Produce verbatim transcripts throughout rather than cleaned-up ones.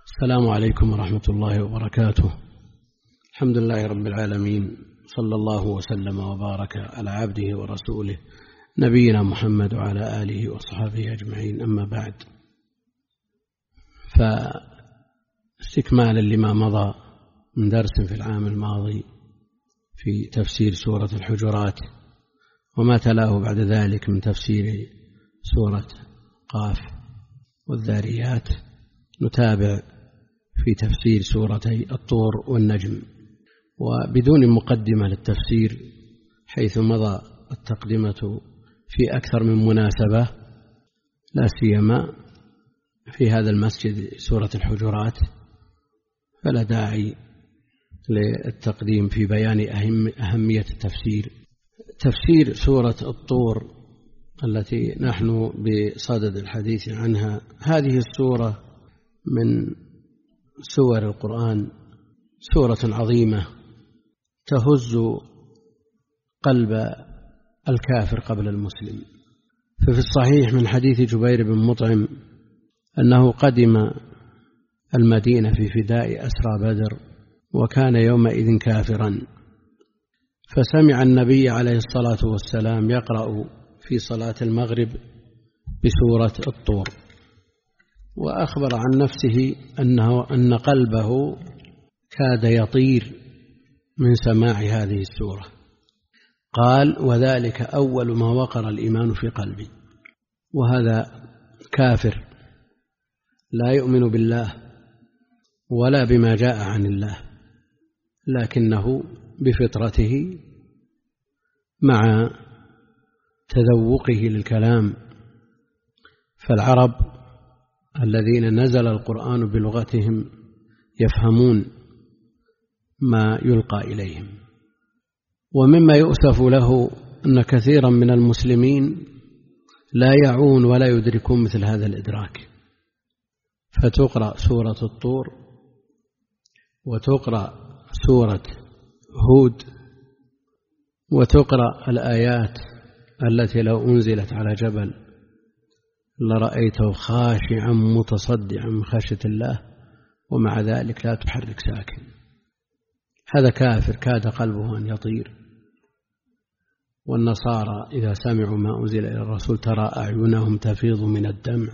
السلام عليكم ورحمة الله وبركاته. الحمد لله رب العالمين، صلى الله وسلم وبارك على عبده ورسوله نبينا محمد وعلى آله وصحبه أجمعين، أما بعد، فاستكمالا لما مضى من درس في العام الماضي في تفسير سورة الحجرات وما تلاه بعد ذلك من تفسير سورة قاف والذاريات، نتابع في تفسير سورتي الطور والنجم، وبدون مقدمة للتفسير، حيث مضى التقدمة في أكثر من مناسبة، لا سيما في هذا المسجد سورة الحجرات، فلا داعي للتقديم في بيان أهم أهمية التفسير. تفسير سورة الطور التي نحن بصدد الحديث عنها، هذه السورة من سور القرآن سورة عظيمة تهز قلب الكافر قبل المسلم. ففي الصحيح من حديث جبير بن مطعم أنه قدم المدينة في فداء أسرى بدر، وكان يومئذ كافرا، فسمع النبي عليه الصلاة والسلام يقرأ في صلاة المغرب بسورة الطور، وأخبر عن نفسه أنه أن قلبه كاد يطير من سماع هذه السورة. قال: وذلك أول ما وقر الإيمان في قلبي. وهذا كافر لا يؤمن بالله ولا بما جاء عن الله، لكنه بفطرته مع تذوقه للكلام، فالعرب الذين نزل القرآن بلغتهم يفهمون ما يلقى إليهم. ومما يؤسف له أن كثيرا من المسلمين لا يعون ولا يدركون مثل هذا الإدراك، فتقرأ سورة الطور وتقرأ سورة هود وتقرأ الآيات التي لو أنزلت على جبل لرأيته خاشعا متصدعا من خشية الله، ومع ذلك لا تحرك ساكن. هذا كافر كاد قلبه أن يطير. والنصارى إذا سمعوا ما أنزل إلى الرسول ترى أعينهم تفيض من الدمع.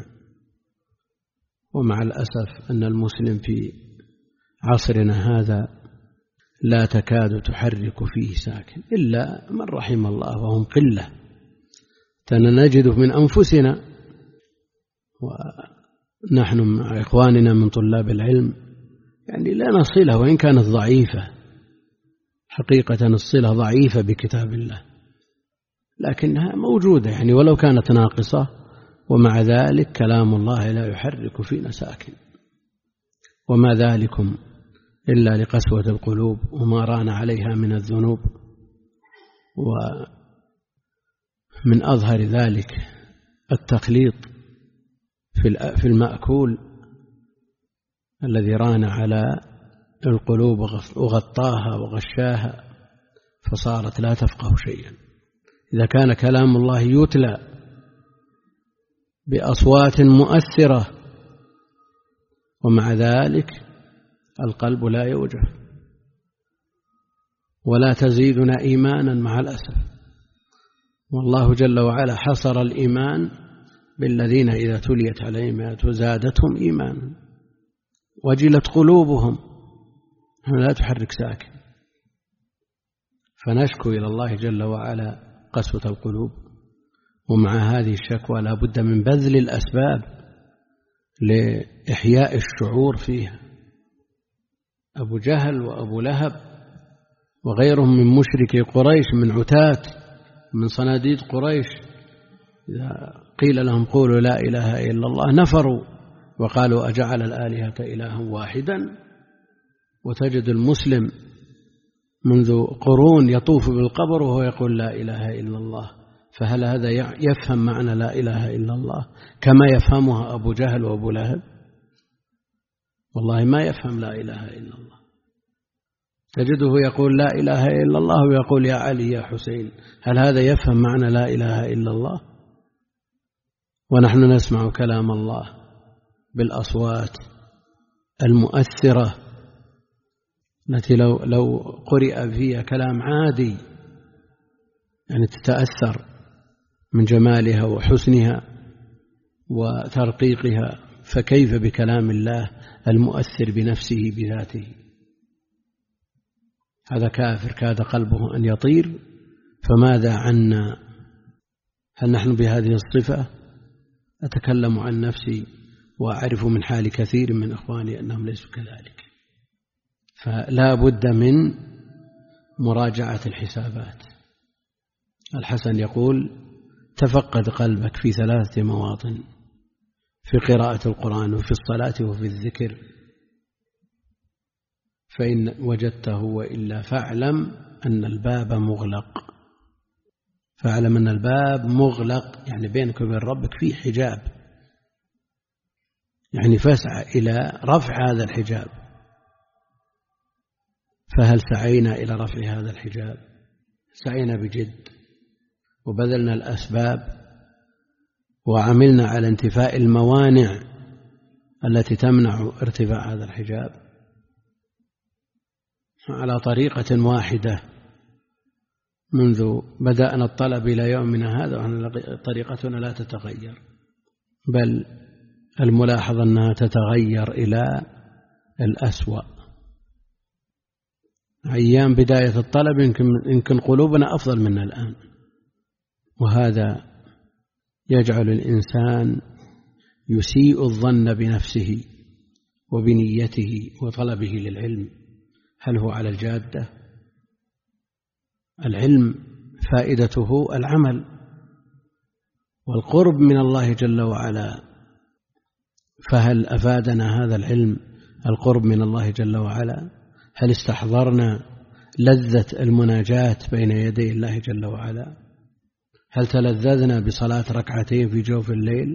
ومع الأسف أن المسلم في عصرنا هذا لا تكاد تحرك فيه ساكن إلا من رحم الله، وهم قلة نجد من أنفسنا، ونحن مع إخواننا من طلاب العلم يعني لا نصلة وإن كانت ضعيفة، حقيقة الصلة ضعيفة بكتاب الله، لكنها موجودة يعني ولو كانت ناقصة، ومع ذلك كلام الله لا يحرك فينا ساكن. وما ذلكم إلا لقسوة القلوب وما ران عليها من الذنوب. ومن أظهر ذلك التخليط في المأكول الذي ران على القلوب وغطاها وغشاها، فصارت لا تفقه شيئا. إذا كان كلام الله يتلى بأصوات مؤثرة ومع ذلك القلب لا يوجف ولا تزيدنا إيمانا مع الأسف. والله جل وعلا حصر الإيمان بالذين إذا تليت عليهم آياته زادتهم إيمانا وجلت قلوبهم. لا تحرك ساكن. فنشكو إلى الله جل وعلا قسوة القلوب، ومع هذه الشكوى لا بد من بذل الأسباب لإحياء الشعور فيها. أبو جهل وأبو لهب وغيرهم من مشركي قريش، من عتاة من صناديد قريش، إذا قيل لهم قولوا لا إله إلا الله نفروا وقالوا أجعل الآلهة إلها واحدا. وتجد المسلم منذ قرون يطوف بالقبر وهو يقول لا إله إلا الله، فهل هذا يفهم معنى لا إله إلا الله كما يفهمها أبو جهل وأبو لهب؟ والله ما يفهم لا إله إلا الله. تجده يقول لا إله إلا الله ويقول يا علي يا حسين، هل هذا يفهم معنى لا إله إلا الله؟ ونحن نسمع كلام الله بالأصوات المؤثرة التي لو, لو قرئ فيها كلام عادي يعني تتأثر من جمالها وحسنها وترقيقها، فكيف بكلام الله المؤثر بنفسه بذاته؟ هذا كافر كاد قلبه أن يطير، فماذا عنا؟ هل نحن بهذه الصفة؟ أتكلم عن نفسي وأعرف من حال كثير من إخواني أنهم ليسوا كذلك. فلا بد من مراجعة الحسابات. الحسن يقول: تفقد قلبك في ثلاثة مواطن: في قراءة القرآن وفي الصلاة وفي الذكر، فإن وجدته، وإلا فاعلم أن الباب مغلق. فاعلم أن الباب مغلق، يعني بينك وبين ربك في حجاب، يعني فاسعى إلى رفع هذا الحجاب. فهل سعينا إلى رفع هذا الحجاب؟ سعينا بجد وبذلنا الأسباب وعملنا على انتفاء الموانع التي تمنع ارتفاع هذا الحجاب على طريقة واحدة منذ بدأنا الطلب إلى يومنا هذا، طريقتنا لا تتغير، بل الملاحظ أنها تتغير إلى الأسوأ. أيام بداية الطلب يمكن, يمكن قلوبنا أفضل منا الآن، وهذا يجعل الإنسان يسيء الظن بنفسه وبنيته وطلبه للعلم. هل هو على الجادة؟ العلم فائدته العمل والقرب من الله جل وعلا، فهل أفادنا هذا العلم القرب من الله جل وعلا؟ هل استحضرنا لذة المناجاة بين يدي الله جل وعلا؟ هل تلذذنا بصلاة ركعتين في جوف الليل؟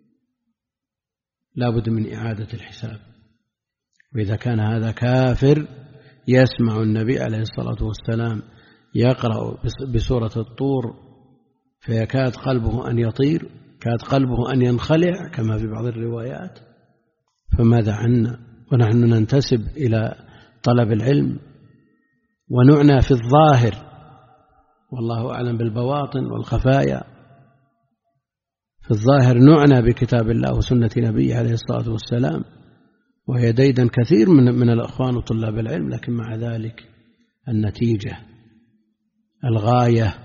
لا بد من إعادة الحساب. وإذا كان هذا كافر يسمع النبي عليه الصلاة والسلام يقرأ بسورة الطور فيكاد قلبه أن يطير، كاد قلبه أن ينخلع كما في بعض الروايات، فماذا عنا ونحن ننتسب إلى طلب العلم ونعنى في الظاهر، والله أعلم بالبواطن والخفايا. في الظاهر نعنى بكتاب الله وسنة نبيه عليه الصلاة والسلام، وهي ديدا كثير من, من الأخوان وطلاب العلم، لكن مع ذلك النتيجة الغاية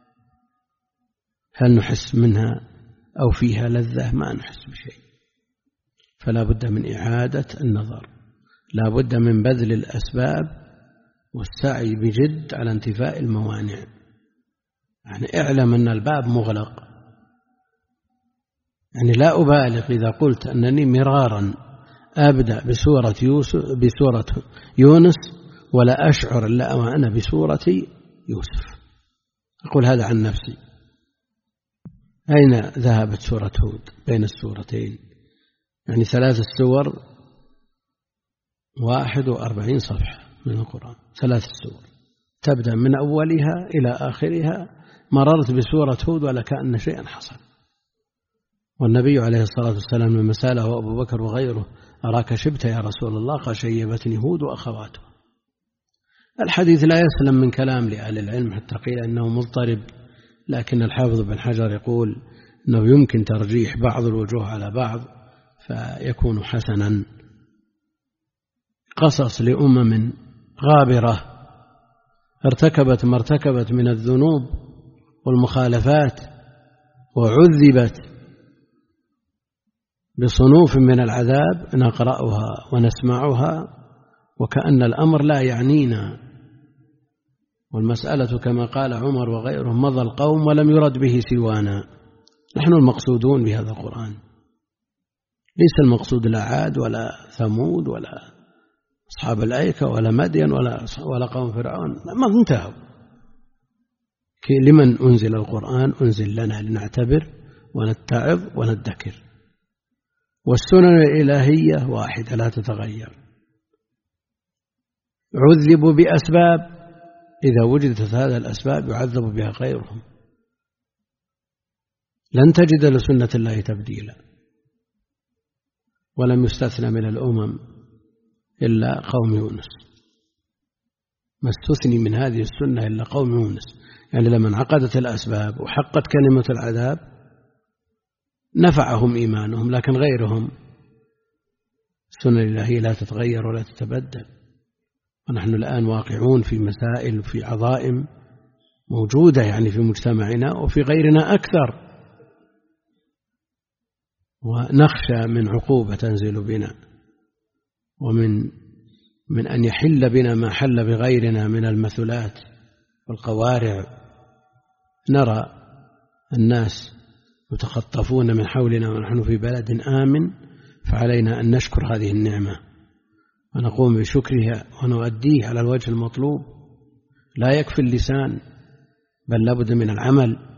هل نحس منها أو فيها لذة؟ ما نحس بشيء. فلا بد من إعادة النظر، لا بد من بذل الأسباب والسعي بجد على انتفاء الموانع. يعني اعلم أن الباب مغلق. يعني لا أبالغ إذا قلت أنني مرارا أبدأ بسورة, يوسف بسورة يونس ولا أشعر إلا وأنا بسورة يوسف. أقول هذا عن نفسي. أين ذهبت سورة هود بين السورتين؟ يعني ثلاث السور واحد وأربعين صفحة من القرآن، ثلاث السور تبدأ من أولها إلى آخرها، مررت بسورة هود ولا كأن شيئا حصل. والنبي عليه الصلاة والسلام لما سأله أبو بكر وغيره: أراك شبت يا رسول الله؟ قال: شيبتني هود وأخواته. الحديث لا يسلم من كلام لأهل العلم حتى قيل أنه مضطرب، لكن الحافظ بن حجر يقول أنه يمكن ترجيح بعض الوجوه على بعض فيكون حسنا. قصص لأمم غابرة ارتكبت ما ارتكبت من الذنوب والمخالفات وعذبت بصنوف من العذاب، نقرأها ونسمعها وكأن الأمر لا يعنينا، والمسألة كما قال عمر وغيره: مضى القوم ولم يرد به سوانا. نحن المقصودون بهذا القرآن، ليس المقصود لا عاد ولا ثمود ولا أصحاب الأيكة ولا مدين ولا ولا قوم فرعون، ما انتهوا. لمن أنزل القرآن؟ أنزل لنا لنعتبر ونتعظ وندكر. والسنن الإلهية واحدة لا تتغير. عذبوا بأسباب، إذا وجدت هذه الأسباب يعذب بها غيرهم. لن تجد لسنة الله تبديلا، ولم يستثنى من الأمم إلا قوم يونس، ما استثني من هذه السنة إلا قوم يونس. يعني لما انعقدت الأسباب وحقت كلمة العذاب نفعهم إيمانهم، لكن غيرهم السنة الإلهية لا تتغير ولا تتبدل. ونحن الآن واقعون في مسائل وفي عظائم موجودة يعني في مجتمعنا وفي غيرنا أكثر، ونخشى من عقوبة تنزل بنا ومن من أن يحل بنا ما حل بغيرنا من المثلات والقوارع. نرى الناس يتخطفون من حولنا ونحن في بلد آمن، فعلينا أن نشكر هذه النعمة ونقوم بشكرها ونؤديه على الوجه المطلوب. لا يكفي اللسان، بل لابد من العمل.